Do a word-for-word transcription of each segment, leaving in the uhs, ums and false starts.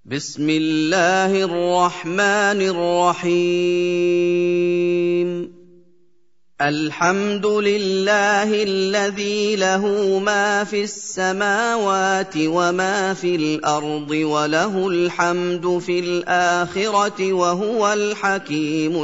بسم الله الرحمن الرحيم الحمد لله الذي له ما في السماوات وما في الأرض وله الحمد في الآخرة وهو الحكيم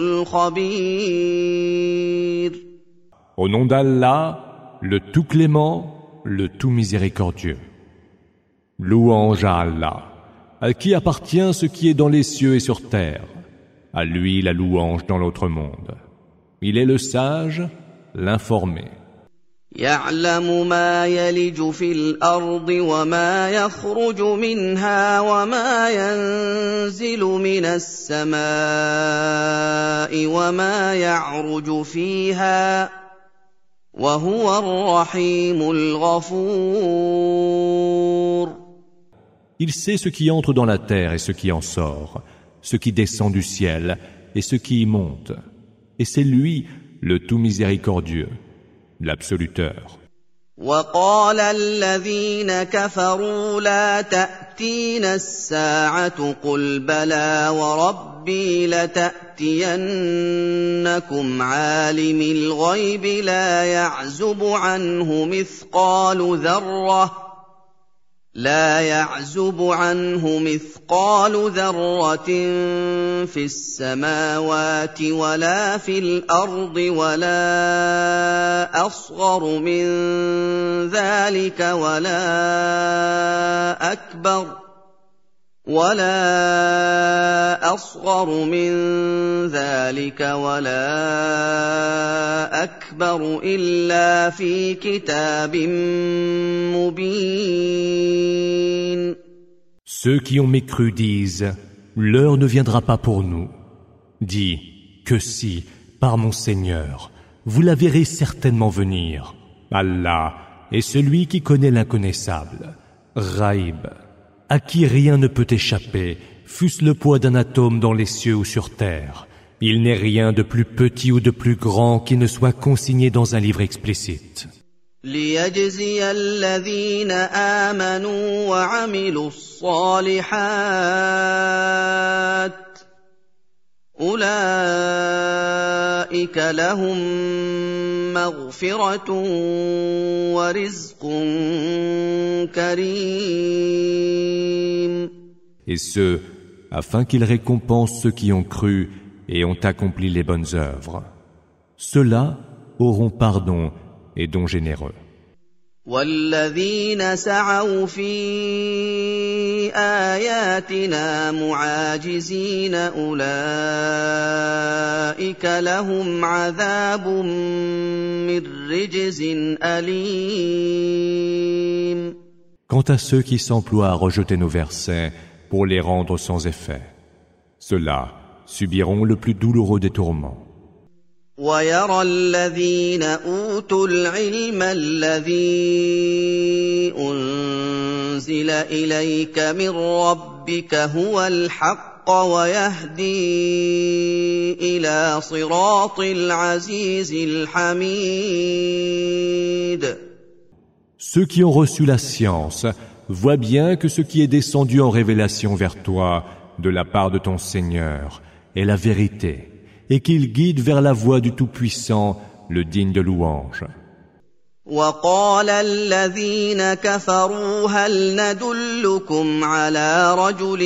الخبير. Au nom d'Allah, le tout clément, le tout miséricordieux. Louange à Allah, à qui appartient ce qui est dans les cieux et sur terre. À lui la louange dans l'autre monde. Il est le sage, l'informé. يعلم ما يلج في الأرض وما يخرج منها وما ينزل من السماء وما يعرج فيها وهو الرحيم الغفور. Il sait ce qui entre dans la terre et ce qui en sort, ce qui descend du ciel et ce qui y monte. Et c'est lui, le tout miséricordieux, l'absoluteur. وقال الذين كفروا لا تأتينا الساعة قل بلى وربي لتأتينكم عالم الغيب لا يعزب عنه مثقال ذرة لا يعزب عنه مثقال ذرة في السماوات ولا في الأرض ولا أصغر من ذلك ولا أكبر ولا أصغر من ذلك ولا أكبر إلا في كتاب مبين. Ceux qui ont mécru disent « L'heure ne viendra pas pour nous ». Dis que si, par mon Seigneur, vous la verrez certainement venir. Allah est celui qui connaît l'inconnaissable, Ghaib, à qui rien ne peut échapper, fût-ce le poids d'un atome dans les cieux ou sur terre. Il n'est rien de plus petit ou de plus grand qui ne soit consigné dans un livre explicite. ليجزي الذين آمنوا وعملوا الصالحات أولئك لهم مغفرة ورزق كريم. Et ceux, afin qu'ils récompensent ceux qui ont cru et ont accompli les bonnes œuvres. Ceux-là auront pardon et dons généreux. والذين سعوا في آياتنا معاجزين أولئك لهم عذاب من رجز أليم. Quant à ceux qui s'emploient à rejeter nos versets pour les rendre sans effet, ceux-là subiront le plus douloureux des tourments. ويرى الذين أوتوا العلم الذي أنزل إليك من ربك هو الحق ويهدي إلى صراط العزيز الحميد. Ceux qui ont reçu la science voient bien que ce qui est descendu en révélation vers toi de la part de ton Seigneur est la vérité, et qu'il guide vers la voie du Tout-Puissant, le digne de louange. وقال الذين كفروا هل ندلكم على رجل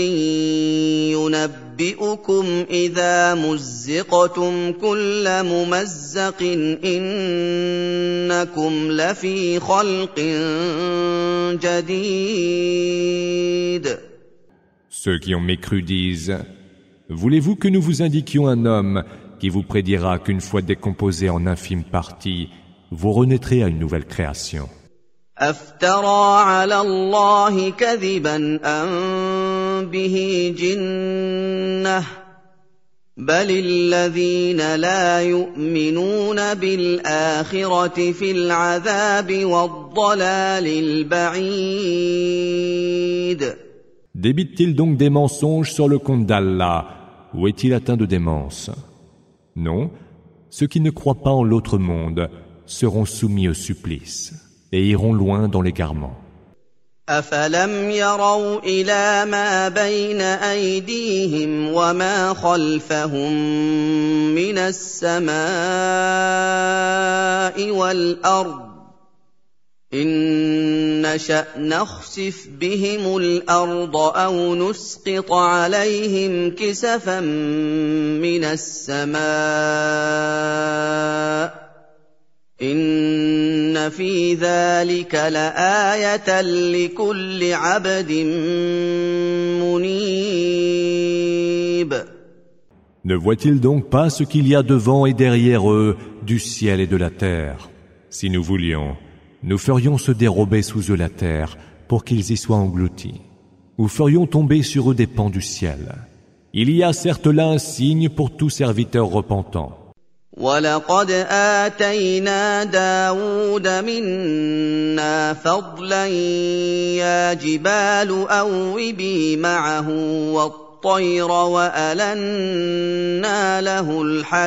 ينبئكم إذا مزقتم كل ممزق إنكم لفي خلق جديد. Ceux qui ont mécru disent « Voulez-vous que nous vous indiquions un homme qui vous prédira qu'une fois décomposé en infimes parties, vous renaîtrez à une nouvelle création » أفترى على الله كذبا أم به جنة بل الذين لا يؤمنون بالآخرة في العذاب والضلال البعيد. Débite-t-il donc des mensonges sur le compte d'Allah, ou est-il atteint de démence? Non, ceux qui ne croient pas en l'autre monde seront soumis au supplice et iront loin dans l'égarement. أفلم يروا إلى ما بين أيديهم وما خلفهم من السماء والأرض إن نشأ نخسف بهم الأرض أو نسقط عليهم كسفا من السماء إن في ذلك لآية لكل عبد منيب. Ne voient-ils donc pas ce qu'il y a devant et derrière eux du ciel et de la terre? Si nous voulions, nous ferions se dérober sous eux la terre pour qu'ils y soient engloutis, ou ferions tomber sur eux des pans du ciel. Il y a certes là un signe pour tout serviteur repentant. وَلَقَدْ آتَيْنَا دَاوُودَ مِنَّا فَضْلًا يَا جِبَالُ أَوِّبِي مَعَهُ وَالطَّيْرَ وَأَلَنَّا لَهُ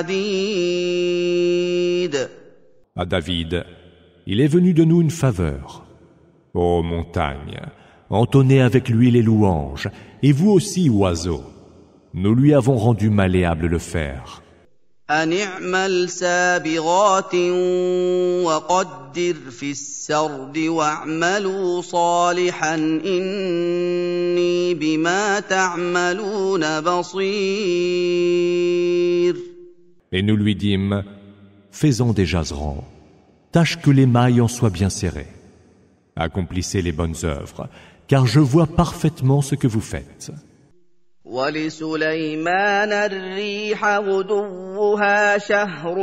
الْحَدِيدَ. À David, il est venu de nous une faveur. Ô montagne, entonnez avec lui les louanges, et vous aussi, oiseaux. Nous lui avons rendu malléable le fer. أن اعمل سابغات وقدر في السرد واعملوا صالحا إني بما تعملون بصير. Et nous lui dîmes, fais-en des jaserans, tâche que les mailles en soient bien serrées. Accomplissez les bonnes œuvres, car je vois parfaitement ce que vous faites. وَلِسُلَيْمَانَ الرِّيحَ غُدُوُّهَا شَهْرٌ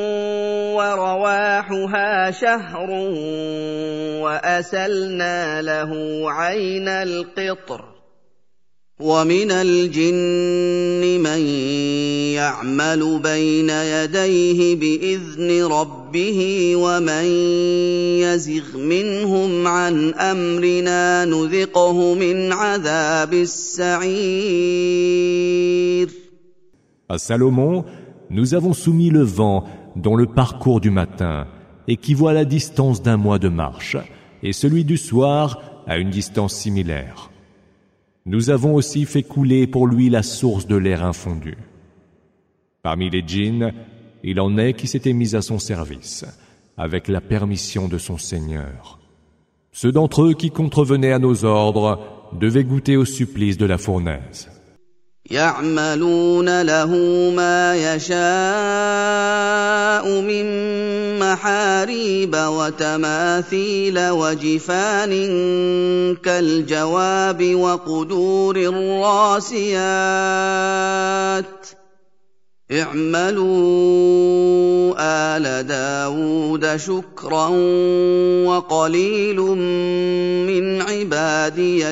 وَرَوَاحُهَا شَهْرٌ وَأَسَلْنَا لَهُ عَيْنَ الْقِطْرِ وَمِنَ الْجِنِّ مَن يَعْمَلُ بَيْنَ يَدَيْهِ بِإِذْنِ رَبِّهِ وَمَن يَزِغْ مِنْهُمْ عَنْ أَمْرِنَا نُذِقْهُ مِنْ عَذَابِ السَّعِيرِ. À Salomon, nous avons soumis le vent dont le parcours du matin équivaut à la distance d'un mois de marche et celui du soir à une distance similaire. Nous avons aussi fait couler pour lui la source de l'air infondu. Parmi les djinns, il en est qui s'étaient mis à son service, avec la permission de son Seigneur. Ceux d'entre eux qui contrevenaient à nos ordres devaient goûter au supplice de la fournaise. يعملون له ما يشاء من محاريب وتماثيل وجفان كالجواب وقدور الراسيات اعملوا آل داود شكرا وقليل من عبادي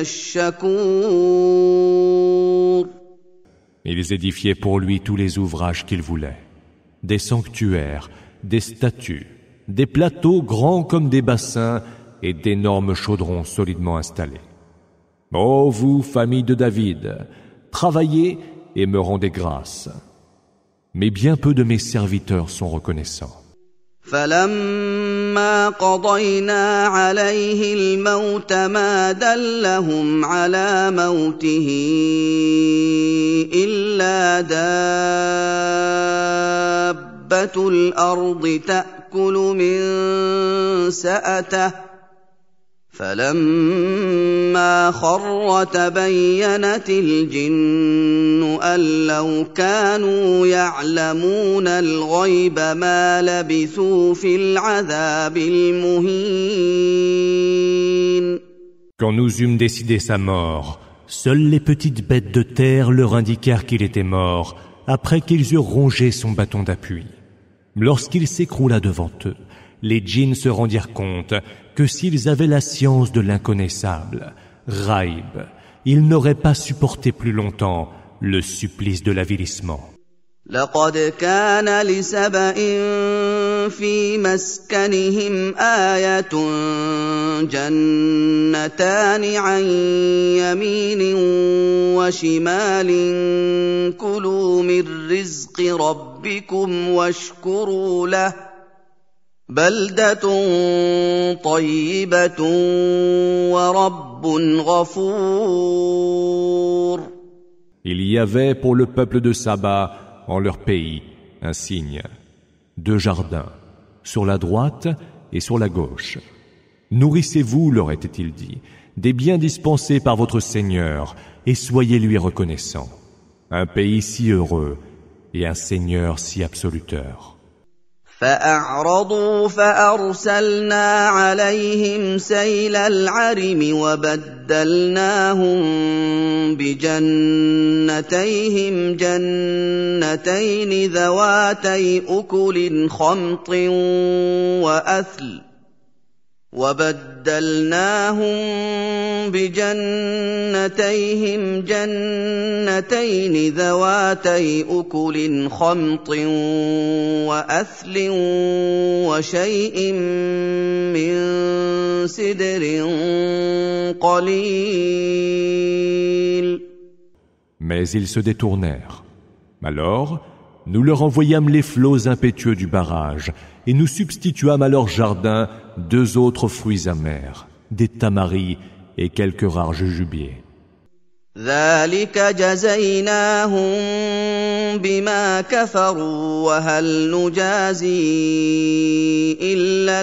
الشكور. Ils édifiaient pour lui tous les ouvrages qu'il voulait, des sanctuaires, des statues, des plateaux grands comme des bassins et d'énormes chaudrons solidement installés. Ô vous, famille de David, travaillez et me rendez grâce. Mais bien peu de mes serviteurs sont reconnaissants. فَلَمَّا قَضَيْنَا عَلَيْهِ الْمَوْتَ مَا دَلَّهُمْ عَلَى مَوْتِهِ إِلَّا دَابَّةُ الْأَرْضِ تَأْكُلُ مِن سَأَتَهُ فَلَمَّا خَرَّ تَبَيَّنَتِ الْجِنُّ أَن لَّوْ كَانُوا يَعْلَمُونَ الْغَيْبَ مَا لَبِثُوا فِي الْعَذَابِ الْمُهِينِ. Quand nous eûmes décidé sa mort, seules les petites bêtes de terre leur indiquèrent qu'il était mort, après qu'ils eurent rongé son bâton d'appui. Lorsqu'il s'écroula devant eux, les djinns se rendirent compte que s'ils avaient la science de l'inconnaissable, Raïb, ils n'auraient pas supporté plus longtemps le supplice de l'avilissement. لقد كان لسبإ في مسكنهم آية جنتان عن يمين وشمال كلوا من رزق ربكم واشكروا له بلدة طيبة ورب رَبٌّ غَفُورٌ. Il y avait pour le peuple de Saba, en leur pays, un signe, deux jardins, sur la droite et sur la gauche. Nourrissez-vous, leur était-il dit, des biens dispensés par votre Seigneur, et soyez lui reconnaissants. Un pays si heureux et un Seigneur si absoluteur. فأعرضوا فأرسلنا عليهم سيل العرم وبدلناهم بجنتيهم جنتين ذواتي أكل خمط وأثل وبدلناهم بجنتيهم جنتين ذواتي أكل خمط وأثل وشيء من سدر قليل. Mais ils se détournèrent. Alors, nous leur envoyâmes les flots impétueux du barrage et nous substituâmes à leur jardin deux autres fruits amers, des tamaris et quelques rares jujubiers. ذلك جزيناهم بما كفروا وهل نجازي إلا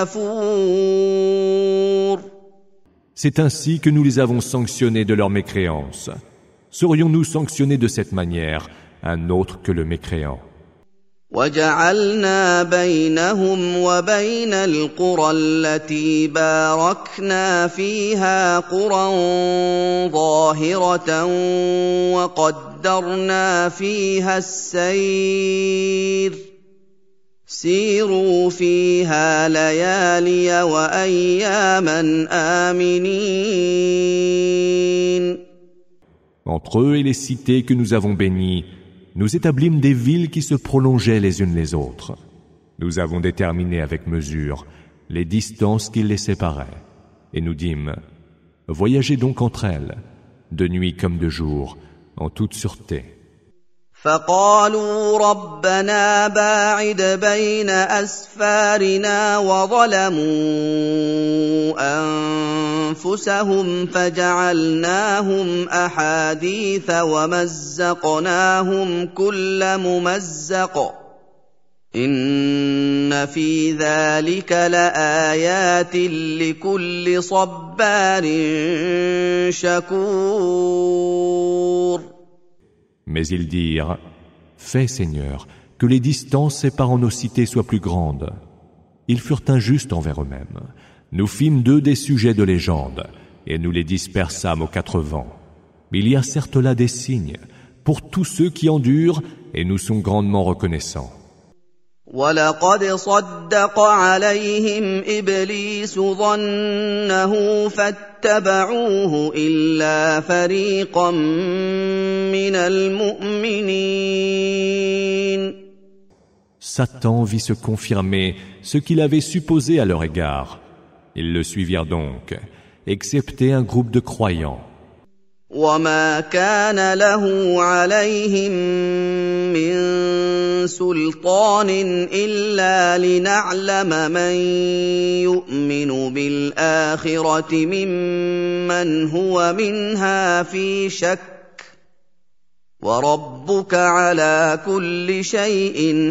الكفور. C'est ainsi que nous les avons sanctionnés de leur mécréance. Serions-nous sanctionnés de cette manière, un autre que le mécréant? وَجَعَلْنَا بَيْنَهُمْ وَبَيْنَ الْقُرَى الَّتِي بَارَكْنَا فِيهَا قُرًى ظَاهِرَةً وَقَدَّرْنَا فِيهَا السَّيْرَ سِيرُوا فِيهَا لَيَالِيَ وَأَيَّامًا آمِنِينَ. Entre eux et les cités que nous avons bénies, nous établîmes des villes qui se prolongeaient les unes les autres. Nous avons déterminé avec mesure les distances qui les séparaient. Et nous dîmes, voyagez donc entre elles, de nuit comme de jour, en toute sûreté. فقالوا ربنا باعد بين أسفارنا وظلموا أنفسهم فجعلناهم أحاديث ومزقناهم كل ممزق إن في ذلك لآيات لكل صبار شكور. Mais ils dirent, fais, Seigneur, que les distances séparant nos cités soient plus grandes. Ils furent injustes envers eux-mêmes. Nous fîmes d'eux des sujets de légende, et nous les dispersâmes aux quatre vents. Il y a certes là des signes, pour tous ceux qui endurent, et nous sommes grandement reconnaissants. وَلَقَدْ صَدَّقَ عَلَيْهِمْ إِبْلِيسُ ظَنَّهُ فَاتَّبَعُوهُ إِلَّا فَرِيقًا مِّنَ الْمُؤْمِنِينَ. Satan vit se confirmer ce qu'il avait supposé à leur égard. Ils le suivirent donc, excepté un groupe de croyants. وَمَا كَانَ لَهُ عَلَيْهِم مِّن سُلْطَانٍ إِلَّا لِنَعْلَمَ مَن يُؤْمِنُ بِالْآخِرَةِ مِمَّنْ هُوَ مِنْهَا فِي شَكٍّ وَرَبُّكَ عَلَىٰ كُلِّ شَيْءٍ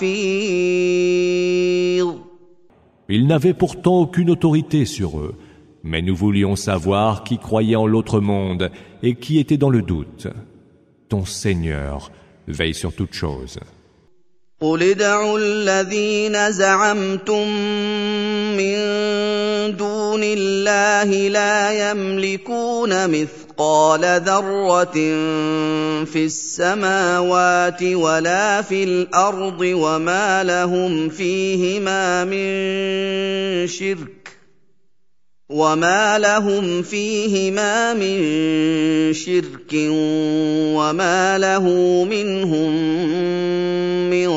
حَفِيظٌ. Il n'avait pourtant aucune autorité sur eux, mais nous voulions savoir qui croyait en l'autre monde et qui était dans le doute. Ton Seigneur veille sur toute chose. قُلِ ادْعُوا الَّذِينَ زَعَمْتُم مِّن دُونِ اللَّهِ لَا يَمْلِكُونَ مِثْقَالَ ذَرَّةٍ فِي السَّمَاوَاتِ وَلَا فِي الْأَرْضِ وَمَا لَهُمْ فِيهِمَا مِن شِرْكٍ وَمَا لَهُمْ فِيهِمَا مِن شِرْكٍ وَمَا لَهُ مِنْهُم مِّن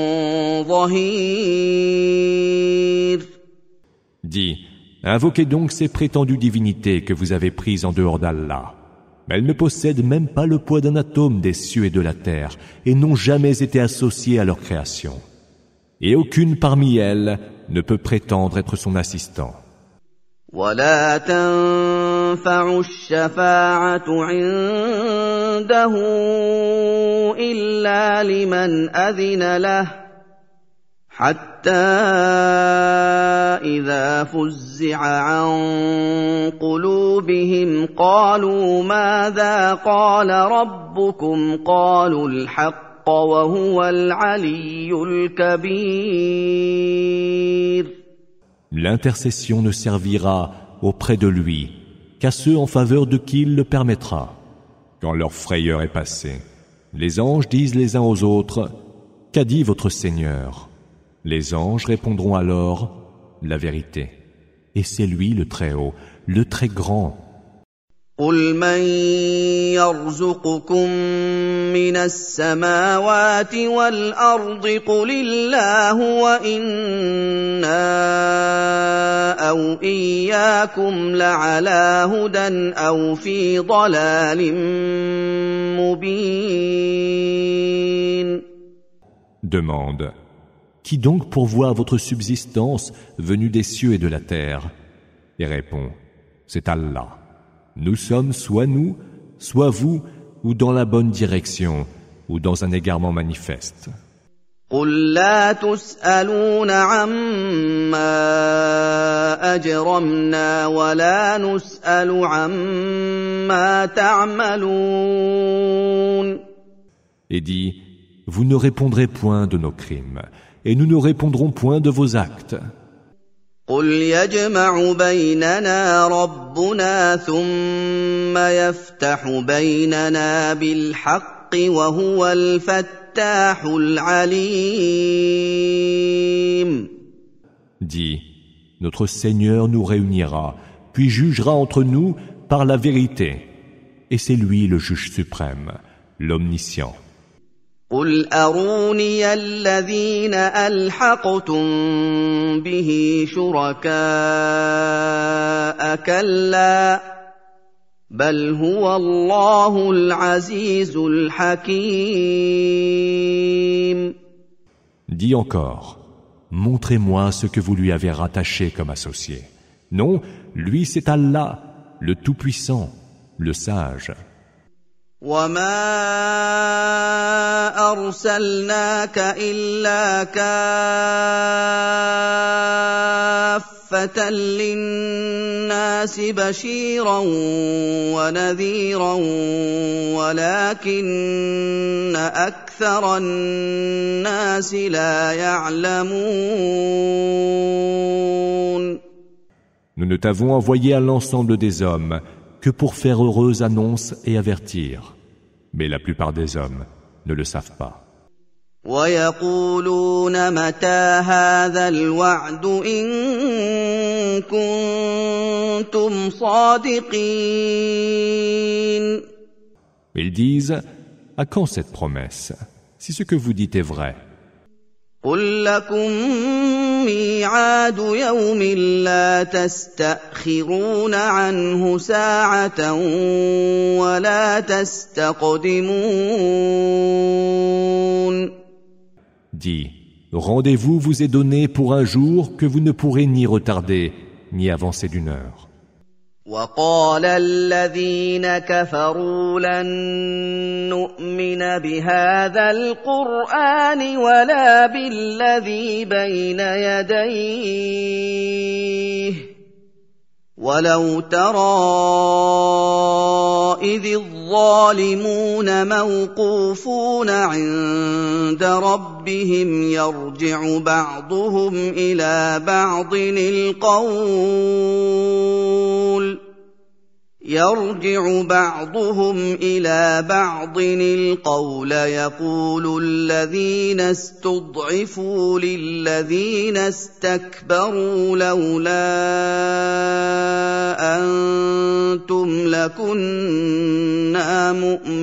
ظَهِيرٍ. Dis, invoquez donc ces prétendues divinités que vous avez prises en dehors d'Allah. Mais elles ne possèdent même pas le poids d'un atome des cieux et de la terre et n'ont jamais été associées à leur création. Et aucune parmi elles ne peut prétendre être son assistant. ولا تنفع الشفاعة عنده إلا لمن أذن له حتى إذا فزع عن قلوبهم قالوا ماذا قال ربكم قالوا الحق وهو العلي الكبير. L'intercession ne servira auprès de lui qu'à ceux en faveur de qui il le permettra. Quand leur frayeur est passée, les anges disent les uns aux autres « Qu'a dit votre Seigneur ?» Les anges répondront alors « La vérité. » Et c'est lui le Très-Haut, le Très Grand. قل من يرزقكم من السماوات والأرض قل الله وإنا أو إياكم لعلى هدى أو في ضلال مبين. Demande. Qui donc pourvoit votre subsistance venue des cieux et de la terre? Et répond. C'est Allah. Nous sommes soit nous, soit vous, ou dans la bonne direction, ou dans un égarement manifeste. قل لا تسألون عما أجرمنا ولا نسأل عما تعملون. Et dis, vous ne répondrez point de nos crimes, et nous ne répondrons point de vos actes. قل يجمع بيننا ربنا ثم يفتح بيننا بالحق وهو الفتاح العليم. Dis, notre Seigneur nous réunira, puis jugera entre nous par la vérité, et c'est lui le juge suprême, l'omniscient. قل أروني الذين ألحقتم به شركاء كلا بل هو الله العزيز الحكيم. Dis encore, montrez-moi ce que vous lui avez rattaché comme associé. Non, lui c'est Allah, le Tout-Puissant, le Sage. وما أرسلناك إلا كافة للناس بشيرا ونذيرا ولكن أكثر الناس لا يعلمون. Nous ne t'avons envoyé à l'ensemble des hommes que pour faire heureuse annonce et avertir. Mais la plupart des hommes ne le savent pas. وَيَقُولُونَ مَتَى هَذَا الْوَعْدُ إِن كُنتُمْ صَادِقِينَ. Ils disent, à quand cette promesse, si ce que vous dites est vrai? قُل لَّكُم مِّيعَادُ يَوْمٍ لَّا تَسْتَأْخِرُونَ عَنْهُ سَاعَةً وَلَا تَسْتَقْدِمُونَ. Dis, rendez-vous vous est donné pour un jour que vous ne pourrez ni retarder, ni avancer d'une heure. وقال الذين كفروا لن نؤمن بهذا القرآن ولا بالذي بين يديه ولو ترى إذ الظالمون موقوفون عند ربهم يرجع بعضهم إلى بعض القول يرجع بعضهم إلى بعض القول يقول الذين استضعفوا للذين استكبروا لولا أنتم لكنا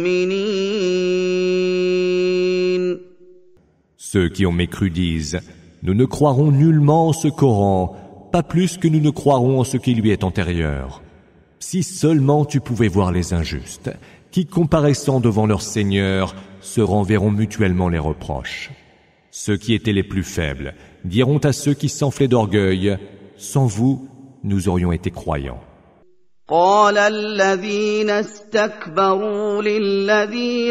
مؤمنين. Ceux qui ont mécru disent, nous ne croirons nullement en ce Coran, pas plus que nous ne croirons en ce qui lui est antérieur. Si seulement tu pouvais voir les injustes, qui, comparaissant devant leur Seigneur, se renverront mutuellement les reproches. Ceux qui étaient les plus faibles diront à ceux qui s'enflaient d'orgueil, « Sans vous, nous aurions été croyants. » قال الذين استكبروا للذين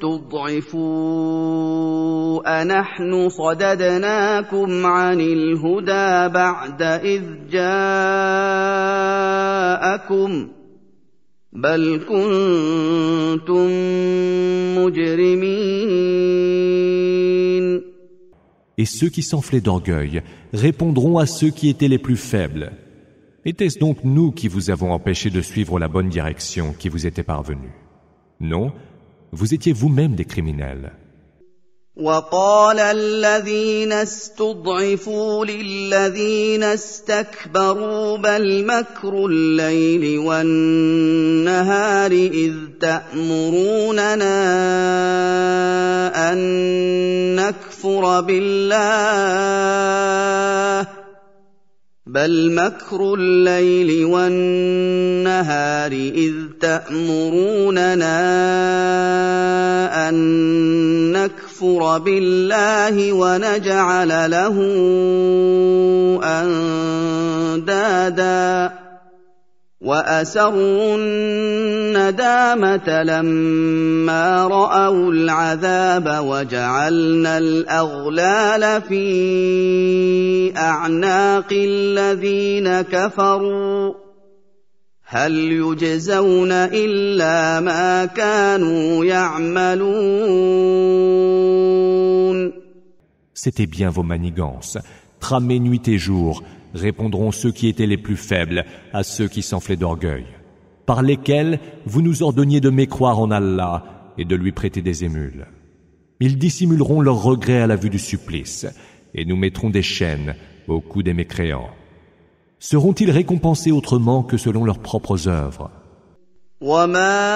استضعفوا أنحن صددناكم عن الهدى بعد إذ جاءكم بل كنتم مجرمين. Et ceux qui s'enflaient d'orgueil répondront à ceux qui étaient les plus faibles. Était-ce donc nous qui vous avons empêché de suivre la bonne direction qui vous était parvenue? Non, vous étiez vous-même des criminels. وقال الذين استضعفوا للذين استكبروا بل مكر الليل والنهار إذ تأمروننا أن نكفر بالله بل مكر الليل والنهار إذ تأمروننا أن نكفر بالله ونجعل له أندادا وأسروا الندامة لما رأوا العذاب وجعلنا الأغلال في أعناق الذين كفروا هل يجزون إلا ما كانوا يعملون. C'était bien vos manigances, tramées nuit et jour, répondront ceux qui étaient les plus faibles à ceux qui s'enflaient d'orgueil, par lesquels vous nous ordonniez de mécroire en Allah et de lui prêter des émules. Ils dissimuleront leur regret à la vue du supplice, et nous mettrons des chaînes au cou des mécréants. Seront-ils récompensés autrement que selon leurs propres œuvres? وما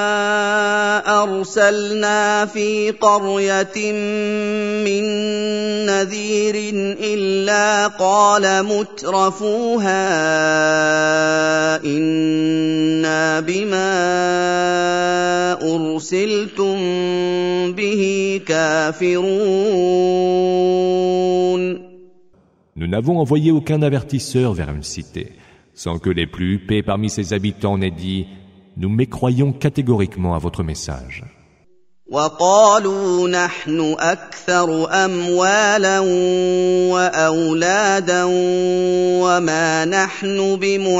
أرسلنا في قرية من نذير إلا قال مترفوها إنا بما أرسلتم به كافرون. Nous n'avons envoyé aucun avertisseur vers une cité, sans que les plus huppés parmi ses habitants n'aient dit « Nous mécroyons catégoriquement à votre message. » وقالوا نحن أكثر أموالا وأولادا وما نحن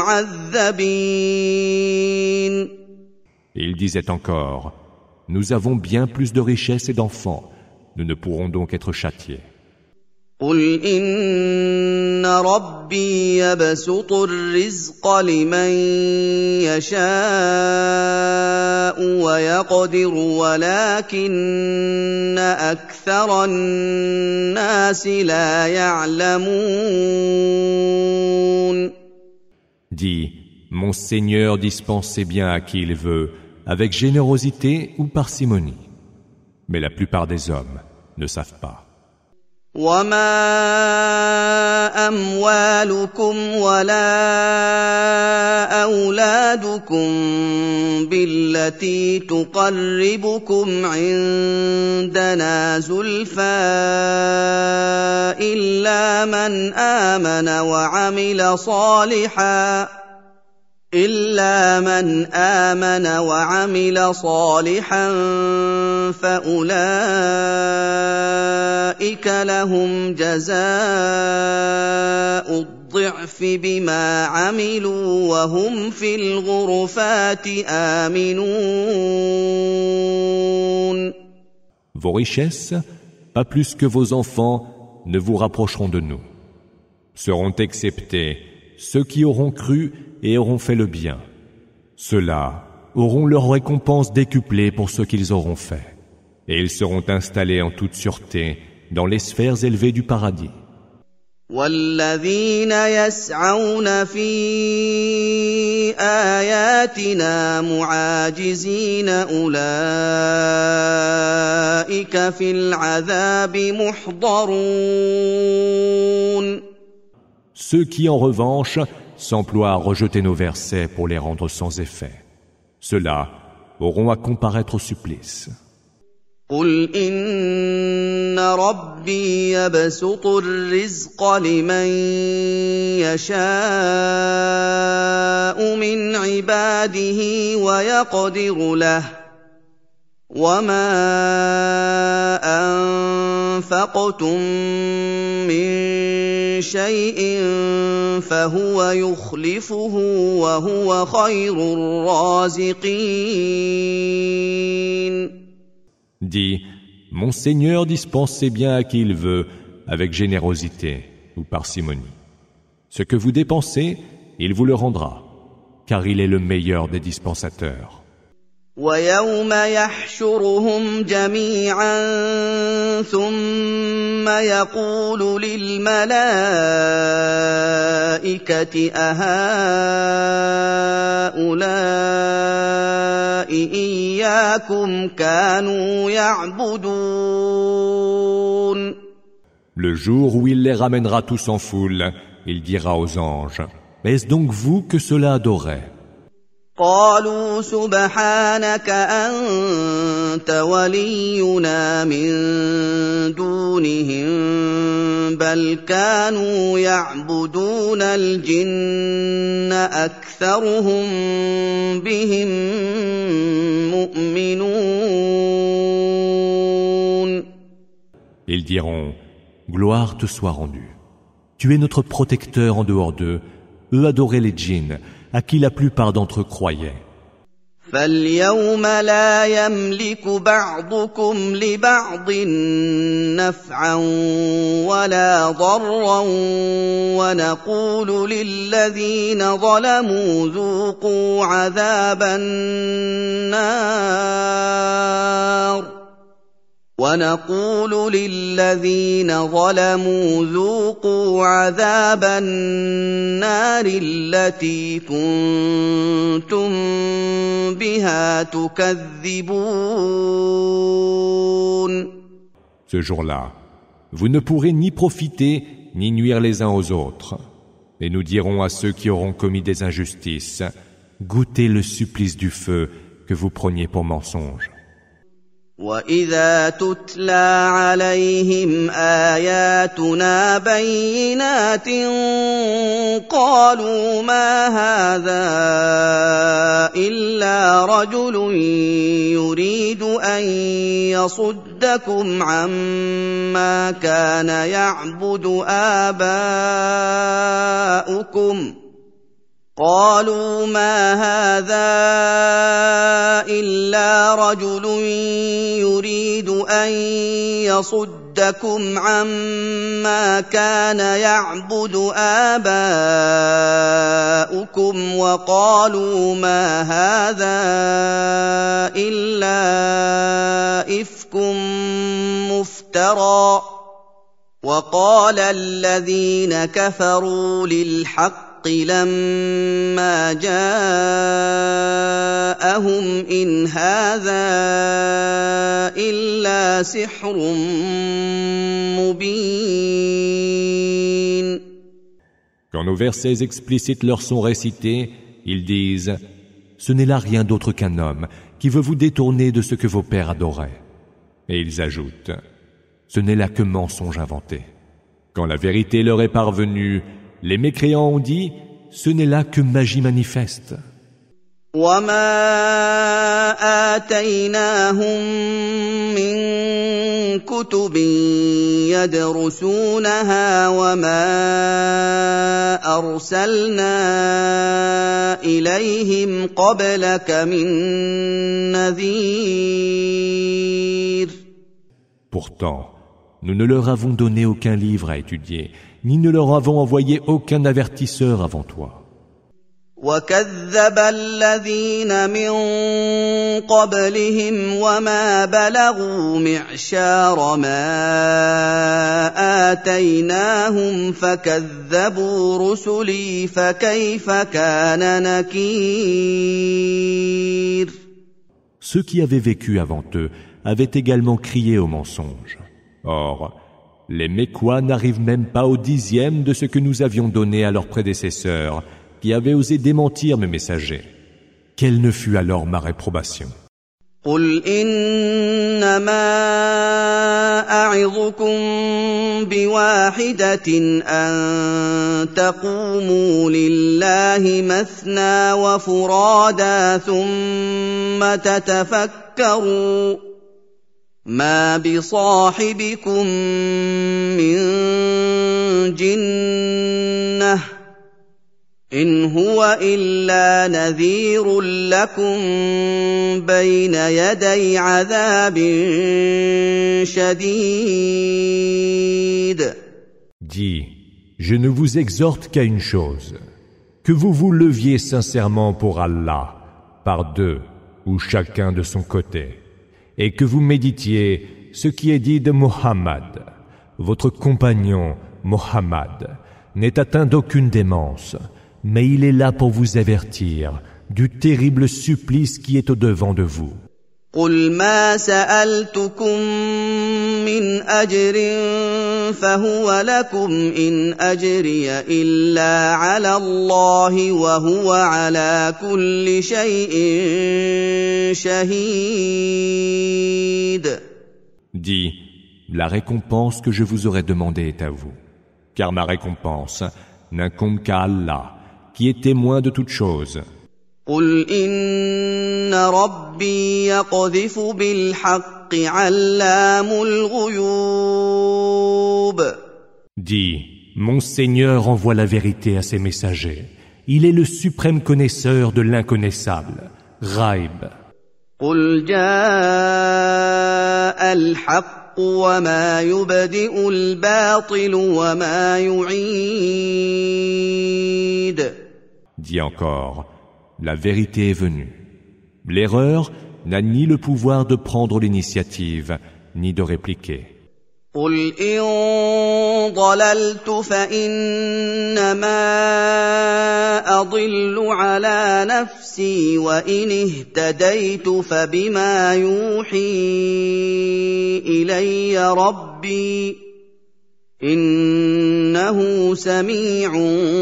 بمعذبين. Ils disaient encore « Nous avons bien plus de richesses et d'enfants, nous ne pourrons donc être châtiés. » قل إن ربي يبسط الرزق لمن يشاء ويقدر ولكن أكثر الناس لا يعلمون. Dis, mon Seigneur dispense ses biens à qui il veut, avec générosité ou parcimonie. Mais la plupart des hommes ne savent pas. وما أموالكم ولا أولادكم بالتي تقربكم عندنا زلفى إلا من آمن وعمل صالحا إلا من آمن وعمل صالحا فأولئك لهم جزاء الضعف بما عملوا وهم في الغرفات آمنون. Vos richesses, pas plus que vos enfants, ne vous rapprocheront de nous. Seront exceptés ceux qui auront cru et auront fait le bien. Ceux-là auront leur récompense décuplée pour ce qu'ils auront fait. Et ils seront installés en toute sûreté dans les sphères élevées du paradis. والذين يسعون في آياتنا معاجزين أولئك في العذاب محضرون. Ceux qui, en revanche, s'emploient à rejeter nos versets pour les rendre sans effet, ceux-là auront à comparaître au supplice. قل إن ربي يبسط الرزق لمن يشاء من عباده ويقدر له وما أنفقتم من شيء فهو يخلفه وهو خير الرازقين. Dis, mon Seigneur dispense ses biens à qui il veut, avec générosité ou parcimonie. Ce que vous dépensez, il vous le rendra, car il est le meilleur des dispensateurs. وَيَوْمَ يَحْشُرُهُمْ جَمِيعًا ثُمَّ يَقُولُ لِلْمَلَائِكَةِ أَهَٰؤُلَاءِ إِيَّاكُمْ كَانُوا يَعْبُدُونَ. Le jour où il les ramènera tous en foule, il dira aux anges, est-ce donc vous que cela adorait? قالوا سبحانك أنت ولينا من دونهم بل كانوا يعبدون الجن أكثرهم بهم مؤمنون. Ils diront, gloire te soit rendue. Tu es notre protecteur en dehors d'eux. Eux adoraient les djinns, à qui la plupart d'entre eux croyaient. فَالْيَوْمَ لَا يَمْلِكُ بَعْضُكُمْ لِبَعْضٍ نَفْعًا وَلَا ضَرًّا وَنَقُولُ لِلَّذِينَ ظَلَمُوا ذُوقُوا عَذَابَ النَّارِ وَنَقُولُ لِلَّذِينَ ظَلَمُوا ذُوقُوا عَذَابَ النَّارِ الَّتِي كُنتُم بِهَا تُكَذِّبُونَ. Ce jour-là, vous ne pourrez ni profiter ni nuire les uns aux autres. Et nous dirons à ceux qui auront commis des injustices, goûtez le supplice du feu que vous preniez pour mensonge. وَإِذَا تُتْلَىٰ عَلَيْهِمْ آيَاتُنَا بَيِّنَاتٍ قَالُوا مَا هَٰذَا إِلَّا رَجُلٌ يُرِيدُ أَن يَصُدَّكُمْ عَمَّا كَانَ يَعْبُدُ آبَاؤُكُمْ قالوا ما هذا إلا رجل يريد أن يصدكم عما كان يعبد آباؤكم وقالوا ما هذا إلا إفك مفترى وقال الذين كفروا للحق لما جاءهم إن هذا إلا سحر مبين. Quand nos versets explicites leur sont récités, ils disent « Ce n'est là rien d'autre qu'un homme qui veut vous détourner de ce que vos pères adoraient. » Et ils ajoutent « Ce n'est là que mensonge inventé. » Quand la vérité leur est parvenue, les mécréants ont dit « Ce n'est là que magie manifeste. » وَمَا آتَيْنَاهُم مِّن كُتُبٍ يَدْرُسُونَهَا وَمَا أَرْسَلْنَا إِلَيْهِمْ قَبْلَكَ مِن نَّذِيرٍ. Pourtant, nous ne leur avons donné aucun livre à étudier, ni ne leur avons envoyé aucun avertisseur avant toi. وَكَذَّبَ الَّذِينَ مِن قَبْلِهِمْ وَمَا بَلَغُوا مِعْشَارَ مَا آتَيْنَاهُمْ فَكَذَّبُوا رُسُلِي فَكَيْفَ كَانَ نَكِيرِ. Ceux qui avaient vécu avant eux avaient également crié au mensonge. Or, les Mécois n'arrivent même pas au dixième de ce que nous avions donné à leurs prédécesseurs, qui avaient osé démentir mes messagers. Quelle ne fut alors ma réprobation? قل إنما أعظكم بواحدة أن تقوموا لله مثنى وفرادا ثم تتفكروا ما بصاحبكم من جنة إن هو إلا نذير لكم بين يدي عذاب شديد. Dis, je ne vous exhorte qu'à une chose, que vous vous leviez sincèrement pour Allah, par deux ou chacun de son côté, et que vous méditiez ce qui est dit de Mohammed. Votre compagnon, Mohammed, n'est atteint d'aucune démence, mais il est là pour vous avertir du terrible supplice qui est au-devant de vous. قل ما سألتكم من أجر فهو لكم إن أجري إلا على الله وهو على كل شيء شهيد. Dis, la récompense que je vous aurais demandée est à vous, car ma récompense n'incombe qu'à Allah, qui est témoin de toutes choses. قل إن ربي يقذف بالحق علام الغيوب. Dis, mon Seigneur envoie la vérité à ses messagers. Il est le suprême connaisseur de l'inconnaissable, Ghaib. قل جاء الحق وما يبدئ الباطل وما يعيد. Dis encore, la vérité est venue. L'erreur n'a ni le pouvoir de prendre l'initiative, ni de répliquer. قل إن ضللت فإنما أضل على نفسي وإن اهتديت فبما يوحي إلي ربي إنه سميع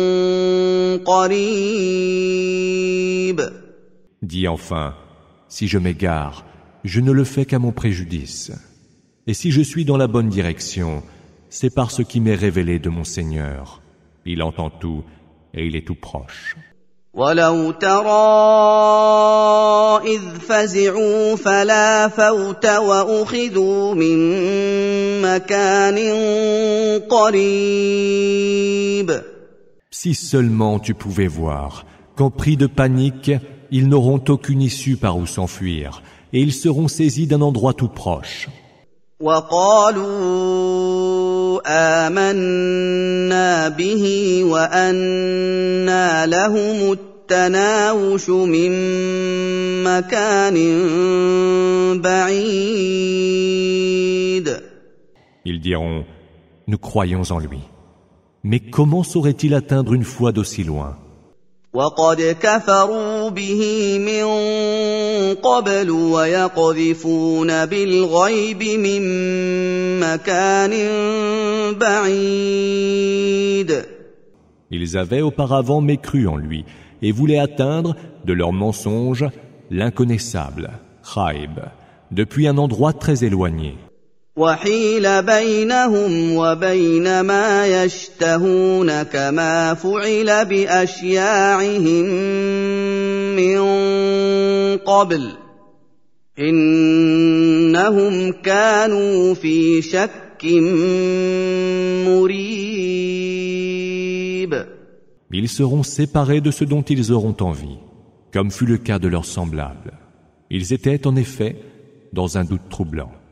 قريب. Dis enfin, si je m'égare, je ne le fais qu'à mon préjudice. Et si je suis dans la bonne direction, c'est par ce qui m'est révélé de mon Seigneur. Il entend tout et il est tout proche. ولو ترى إذ فزعوا فلا فوت وأخذوا من مكان قريب. Si seulement tu pouvais voir qu'en pris de panique, ils n'auront aucune issue par où s'enfuir, et ils seront saisis d'un endroit tout proche. وقالوا آمنا به وأنى لهم التناوش من مكان بعيد. Ils diront, nous croyons en lui. Mais comment saurait-il atteindre une foi d'aussi loin? وقد كفروا به من قبل ويقذفون بالغيب من مكان بعيد. Ils avaient auparavant mécru en lui et voulaient atteindre de leur mensonge l'inconnaissable, Ghaib, depuis un endroit très éloigné. وحيل بينهم وبين ما يشتهون كما فعل بأشياعهم من قبل إنهم كانوا في شك مريب. Ils seront séparés de ce dont ils auront envie, comme fut le cas de leurs semblables. Ils étaient en effet dans un doute troublant.